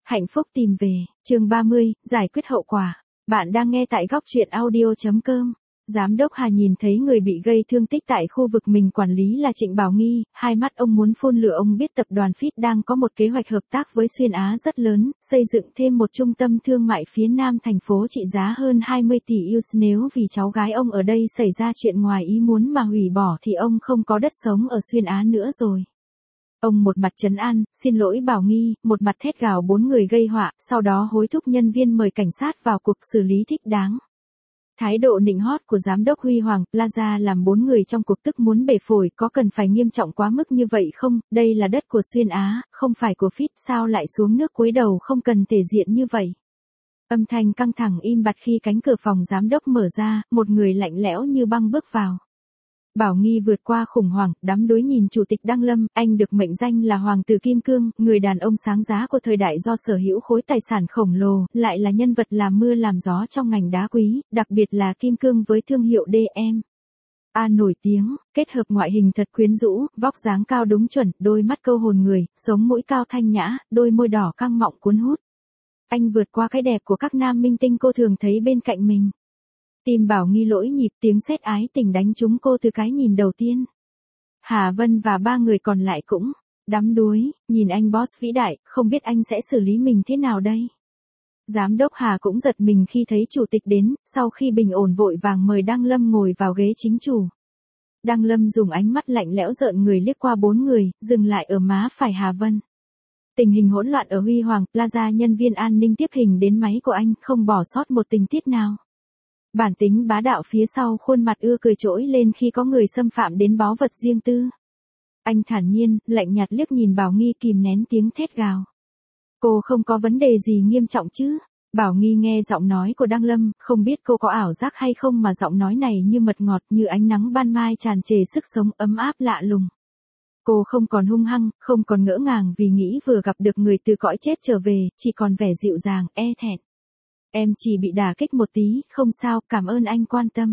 Hạnh phúc tìm về, chương 30, giải quyết hậu quả. Bạn đang nghe tại góc truyện audio.com. Giám đốc Hà nhìn thấy người bị gây thương tích tại khu vực mình quản lý là Trịnh Bảo Nghi, hai mắt ông muốn phun lửa. Ông biết tập đoàn Fit đang có một kế hoạch hợp tác với Xuyên Á rất lớn, xây dựng thêm một trung tâm thương mại phía nam thành phố trị giá hơn 20 tỷ USD. Nếu vì cháu gái ông ở đây xảy ra chuyện ngoài ý muốn mà hủy bỏ thì ông không có đất sống ở Xuyên Á nữa rồi. Ông một mặt trấn an, xin lỗi Bảo Nghi, một mặt thét gào 4 người gây họa, sau đó hối thúc nhân viên mời cảnh sát vào cuộc xử lý thích đáng. Thái độ nịnh hót của giám đốc Huy Hoàng Plaza làm 4 người trong cuộc tức muốn bể phổi. Có cần phải nghiêm trọng quá mức như vậy không? Đây là đất của Xuyên Á, không phải của Fit, sao lại xuống nước cúi đầu không cần thể diện như vậy? Âm thanh căng thẳng im bặt khi cánh cửa phòng giám đốc mở ra, một người lạnh lẽo như băng bước vào. Bảo Nghi vượt qua khủng hoảng, đắm đuối nhìn Chủ tịch Đăng Lâm. Anh được mệnh danh là Hoàng tử Kim Cương, người đàn ông sáng giá của thời đại do sở hữu khối tài sản khổng lồ, lại là nhân vật làm mưa làm gió trong ngành đá quý, đặc biệt là kim cương với thương hiệu DM. Nổi tiếng, kết hợp ngoại hình thật quyến rũ, vóc dáng cao đúng chuẩn, đôi mắt câu hồn người, sống mũi cao thanh nhã, đôi môi đỏ căng mọng cuốn hút. Anh vượt qua cái đẹp của các nam minh tinh cô thường thấy bên cạnh mình. Tim Bảo Nghi lỗi nhịp, tiếng sét ái tình đánh trúng cô từ cái nhìn đầu tiên. Hà Vân và 3 người còn lại cũng đắm đuối, nhìn anh boss vĩ đại, không biết anh sẽ xử lý mình thế nào đây. Giám đốc Hà cũng giật mình khi thấy chủ tịch đến, sau khi bình ổn vội vàng mời Đăng Lâm ngồi vào ghế chính chủ. Đăng Lâm dùng ánh mắt lạnh lẽo rợn người liếc qua 4 người, dừng lại ở má phải Hà Vân. Tình hình hỗn loạn ở Huy Hoàng Plaza, nhân viên an ninh tiếp hình đến máy của anh, không bỏ sót một tình tiết nào. Bản tính bá đạo phía sau khuôn mặt ưa cười trỗi lên khi có người xâm phạm đến báu vật riêng tư. Anh thản nhiên, lạnh nhạt liếc nhìn Bảo Nghi kìm nén tiếng thét gào. Cô không có vấn đề gì nghiêm trọng chứ? Bảo Nghi nghe giọng nói của Đăng Lâm, không biết cô có ảo giác hay không mà giọng nói này như mật ngọt, như ánh nắng ban mai tràn trề sức sống ấm áp lạ lùng. Cô không còn hung hăng, không còn ngỡ ngàng vì nghĩ vừa gặp được người từ cõi chết trở về, chỉ còn vẻ dịu dàng, e thẹn. Em chỉ bị đả kích một tí, không sao, cảm ơn anh quan tâm.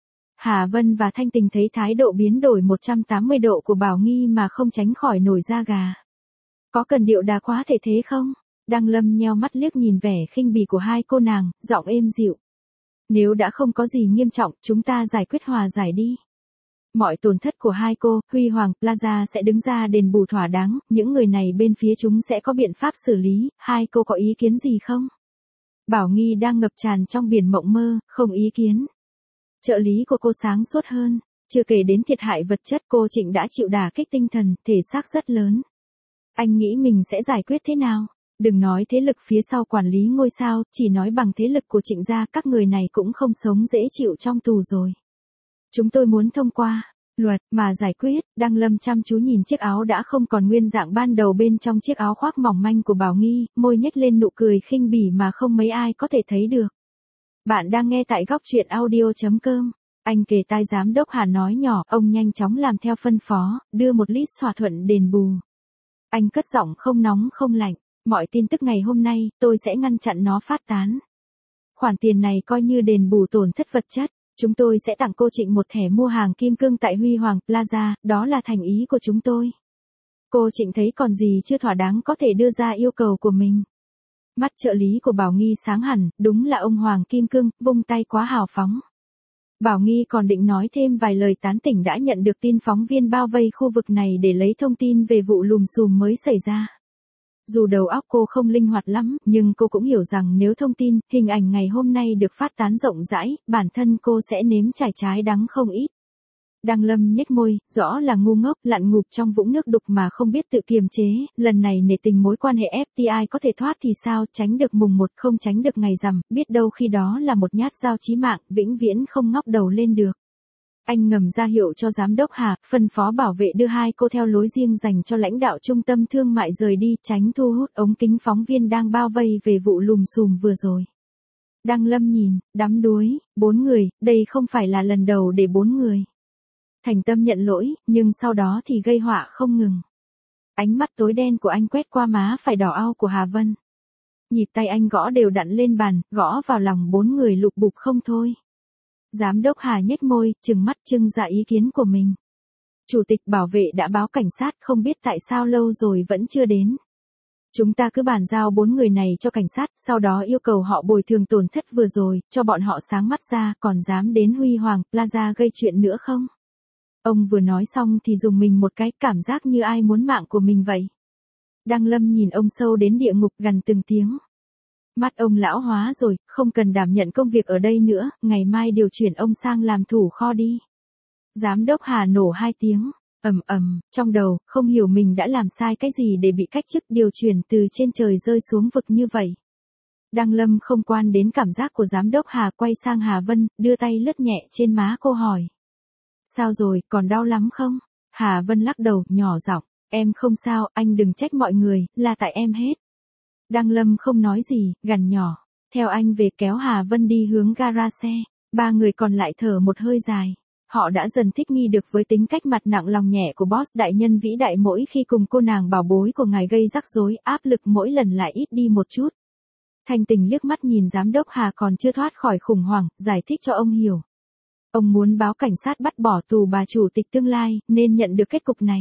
Hà Vân và Thanh Tình thấy thái độ biến đổi 180 độ của Bảo Nghi mà không tránh khỏi nổi da gà. Có cần điệu đà quá thể thế không? Đăng Lâm nheo mắt liếc nhìn vẻ khinh bỉ của hai cô nàng, giọng êm dịu. Nếu đã không có gì nghiêm trọng, chúng ta giải quyết hòa giải đi. Mọi tổn thất của hai cô, Huy Hoàng Plaza sẽ đứng ra đền bù thỏa đáng, những người này bên phía chúng sẽ có biện pháp xử lý, hai cô có ý kiến gì không? Bảo Nghi đang ngập tràn trong biển mộng mơ, không ý kiến. Trợ lý của cô sáng suốt hơn, chưa kể đến thiệt hại vật chất, cô Trịnh đã chịu đả kích tinh thần, thể xác rất lớn. Anh nghĩ mình sẽ giải quyết thế nào? Đừng nói thế lực phía sau quản lý ngôi sao, chỉ nói bằng thế lực của Trịnh gia, các người này cũng không sống dễ chịu trong tù rồi. Chúng tôi muốn thông qua luật mà giải quyết. Đăng Lâm chăm chú nhìn chiếc áo đã không còn nguyên dạng ban đầu bên trong chiếc áo khoác mỏng manh của Bảo Nghi, môi nhếch lên nụ cười khinh bỉ mà không mấy ai có thể thấy được. Bạn đang nghe tại góc truyện audio.com. Anh kề tai giám đốc Hà nói nhỏ, ông nhanh chóng làm theo phân phó, đưa một list thỏa thuận đền bù. Anh cất giọng không nóng không lạnh, mọi tin tức ngày hôm nay, tôi sẽ ngăn chặn nó phát tán. Khoản tiền này coi như đền bù tổn thất vật chất. Chúng tôi sẽ tặng cô Trịnh một thẻ mua hàng kim cương tại Huy Hoàng Plaza, đó là thành ý của chúng tôi. Cô Trịnh thấy còn gì chưa thỏa đáng có thể đưa ra yêu cầu của mình. Mắt trợ lý của Bảo Nghi sáng hẳn, đúng là ông Hoàng Kim Cương, vung tay quá hào phóng. Bảo Nghi còn định nói thêm vài lời tán tỉnh đã nhận được tin phóng viên bao vây khu vực này để lấy thông tin về vụ lùm xùm mới xảy ra. Dù đầu óc cô không linh hoạt lắm, nhưng cô cũng hiểu rằng nếu thông tin, hình ảnh ngày hôm nay được phát tán rộng rãi, bản thân cô sẽ nếm trải trái đắng không ít. Đăng Lâm nhếch môi, rõ là ngu ngốc, lặn ngụp trong vũng nước đục mà không biết tự kiềm chế, lần này nể tình mối quan hệ FTI có thể thoát thì sao, tránh được mùng 1 không tránh được ngày rằm, biết đâu khi đó là một nhát dao chí mạng, vĩnh viễn không ngóc đầu lên được. Anh ngầm ra hiệu cho giám đốc Hà, phân phó bảo vệ đưa hai cô theo lối riêng dành cho lãnh đạo trung tâm thương mại rời đi, tránh thu hút ống kính phóng viên đang bao vây về vụ lùm xùm vừa rồi. Đăng Lâm nhìn, đắm đuối, 4 người, đây không phải là lần đầu để 4 người thành tâm nhận lỗi, nhưng sau đó thì gây họa không ngừng. Ánh mắt tối đen của anh quét qua má phải đỏ au của Hà Vân. Nhịp tay anh gõ đều đặn lên bàn, gõ vào lòng 4 người lục bục không thôi. Giám đốc Hà nhếch môi, trừng mắt trưng ra ý kiến của mình. Chủ tịch bảo vệ đã báo cảnh sát, không biết tại sao lâu rồi vẫn chưa đến. Chúng ta cứ bàn giao 4 người này cho cảnh sát, sau đó yêu cầu họ bồi thường tổn thất vừa rồi, cho bọn họ sáng mắt ra, còn dám đến Huy Hoàng Plaza gây chuyện nữa không? Ông vừa nói xong thì dùng mình một cái, cảm giác như ai muốn mạng của mình vậy. Đăng Lâm nhìn ông sâu đến địa ngục gần từng tiếng. Mắt ông lão hóa rồi, không cần đảm nhận công việc ở đây nữa, ngày mai điều chuyển ông sang làm thủ kho đi. Giám đốc Hà nổ 2 tiếng, trong đầu, không hiểu mình đã làm sai cái gì để bị cách chức điều chuyển từ trên trời rơi xuống vực như vậy. Đăng Lâm không quan đến cảm giác của giám đốc Hà, quay sang Hà Vân, đưa tay lướt nhẹ trên má cô hỏi. Sao rồi, còn đau lắm không? Hà Vân lắc đầu, nhỏ giọng, em không sao, anh đừng trách mọi người, là tại em hết. Đăng Lâm không nói gì, gằn nhỏ, theo anh về, kéo Hà Vân đi hướng gara xe. 3 người còn lại thở một hơi dài. Họ đã dần thích nghi được với tính cách mặt nặng lòng nhẹ của boss đại nhân vĩ đại, mỗi khi cùng cô nàng bảo bối của ngài gây rắc rối, áp lực mỗi lần lại ít đi một chút. Thanh Tình liếc mắt nhìn giám đốc Hà còn chưa thoát khỏi khủng hoảng, giải thích cho ông hiểu. Ông muốn báo cảnh sát bắt bỏ tù bà chủ tịch tương lai, nên nhận được kết cục này.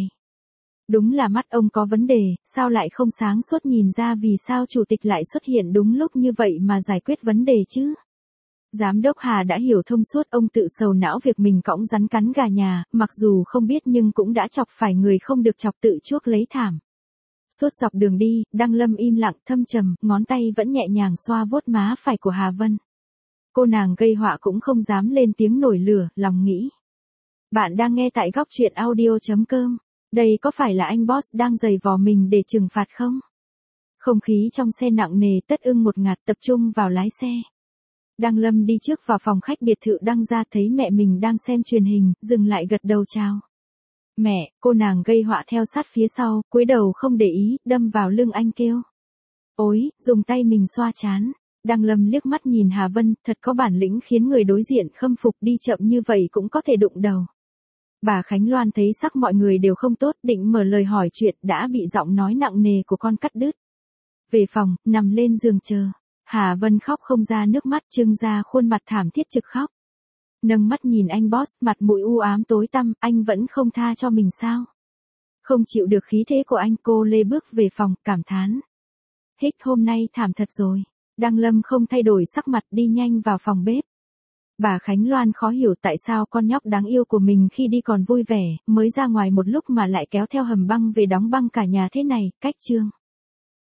Đúng là mắt ông có vấn đề, sao lại không sáng suốt nhìn ra vì sao chủ tịch lại xuất hiện đúng lúc như vậy mà giải quyết vấn đề chứ? Giám đốc Hà đã hiểu thông suốt, ông tự sầu não việc mình cõng rắn cắn gà nhà, mặc dù không biết nhưng cũng đã chọc phải người không được chọc, tự chuốc lấy thảm. Suốt dọc đường đi, Đăng Lâm im lặng thâm trầm, ngón tay vẫn nhẹ nhàng xoa vuốt má phải của Hà Vân. Cô nàng gây họa cũng không dám lên tiếng nổi lửa, lòng nghĩ. Bạn đang nghe tại góc truyện audio.com. Đây có phải là anh boss đang giày vò mình để trừng phạt không? Không khí trong xe nặng nề, tất ưng một ngạt, tập trung vào lái xe. Đăng Lâm đi trước vào phòng khách biệt thự Đăng gia, thấy mẹ mình đang xem truyền hình, dừng lại gật đầu chào. Mẹ, cô nàng gây họa theo sát phía sau, cúi đầu không để ý, đâm vào lưng anh kêu. Ôi, dùng tay mình xoa trán. Đăng Lâm liếc mắt nhìn Hà Vân, thật có bản lĩnh, khiến người đối diện khâm phục, đi chậm như vậy cũng có thể đụng đầu. Bà Khánh Loan thấy sắc mọi người đều không tốt, định mở lời hỏi chuyện, đã bị giọng nói nặng nề của con cắt đứt. Về phòng, nằm lên giường chờ. Hà Vân khóc không ra nước mắt, trưng ra khuôn mặt thảm thiết trực khóc. Nâng mắt nhìn anh boss, mặt mũi u ám tối tăm, anh vẫn không tha cho mình sao? Không chịu được khí thế của anh, cô lê bước về phòng, cảm thán. Hích, hôm nay thảm thật rồi. Đăng Lâm không thay đổi sắc mặt, đi nhanh vào phòng bếp. Bà Khánh Loan khó hiểu tại sao con nhóc đáng yêu của mình khi đi còn vui vẻ, mới ra ngoài một lúc mà lại kéo theo hầm băng về đóng băng cả nhà thế này. Cách chương.